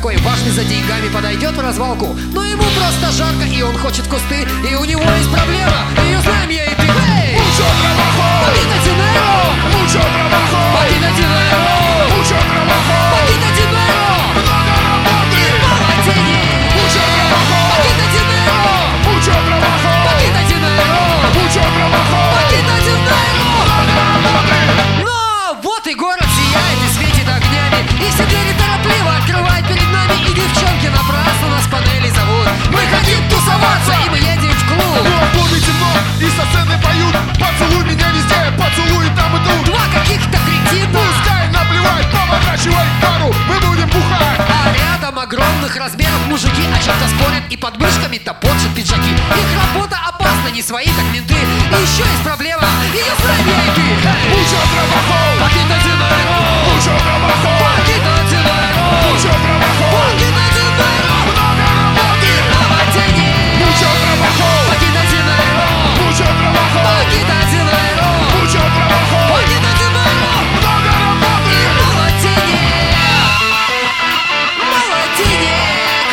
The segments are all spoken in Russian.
такой важный за деньгами подойдет в развалку, но ему просто жарко, и он хочет кусты, и у него есть проблема, ее знаем я и ты. Эй! Mucho trabajo, Poquito dinero, mucho trabajo, poquito dinero, mucho trabajo, poquito dinero, много работы, mало денег. mucho trabajo, Poquito dinero, mucho trabajo, poquito dinero, mucho trabajo, poquito dinero. много работы. Но вот и город сияет и светит огнями, и все двери торопливо открывают перед нами, и девчонки напрасно нас с панели зовут. Мы хотим тусоваться, и мы едем в клуб. Ну а в клубе темно, и со сцены поют: поцелуй меня везде, поцелуй там и тут. Два каких-то кретина, Пускай наплевать, поворачивай пару, мы будем бухать. а рядом огромных размеров мужики о чем-то спорят и под мышками топочут пиджаки. Их работа опасна, не свои, так менты. И еще есть проблема, ее знаем я и ты. Mucho trabajo, Poquito dinero, mucho trabajo, poquito dinero, mucho trabajo, poquito dinero, много работы. мало денег. Mucho trabajo, Poquito dinero, mucho trabajo, poquito dinero, mucho trabajo, poquito dinero, много работы. мало денег. Мало денег.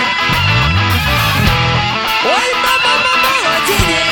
Ой, мама, мало денег.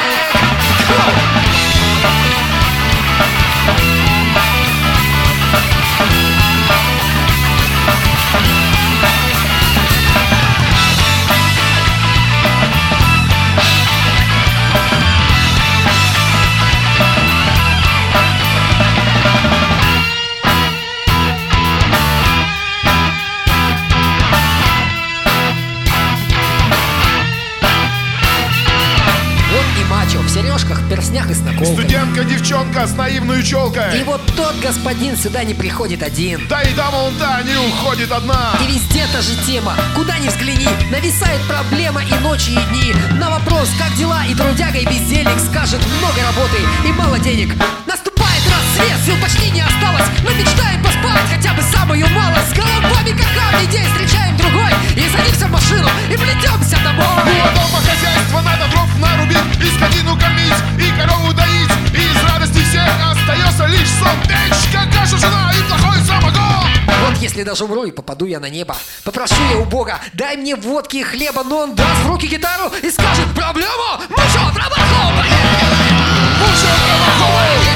Вот и мачо в сережках, перстнях и с наколкой. Студентка-девчонка с наивной И челкой. вот тот господин сюда не приходит один. Да и дама вон та не уходит одна. И везде та же тема, куда ни взгляни, нависает проблема и ночи, и дни. На вопрос, как дела, и трудяга, и бездельник скажет: много работы и мало денег. Наступает рассвет, сил почти не осталось. Мы мечтаем поспать хотя бы самую малость. С головами как камни, день встречаем другой, и садимся в машину и плетемся домой. Ну а дома хозяйство надо дров нарубить, и скотину кормить, и корову доить. И из радости всех остается лишь сон, печка, каша, жена и плохой самогон. Вот если даже умру и попаду я на небо, попрошу я у Бога: дай мне водки и хлеба. Но он даст в руки гитару и скажет: проблема, mucho trabajo. Mucho trabajo,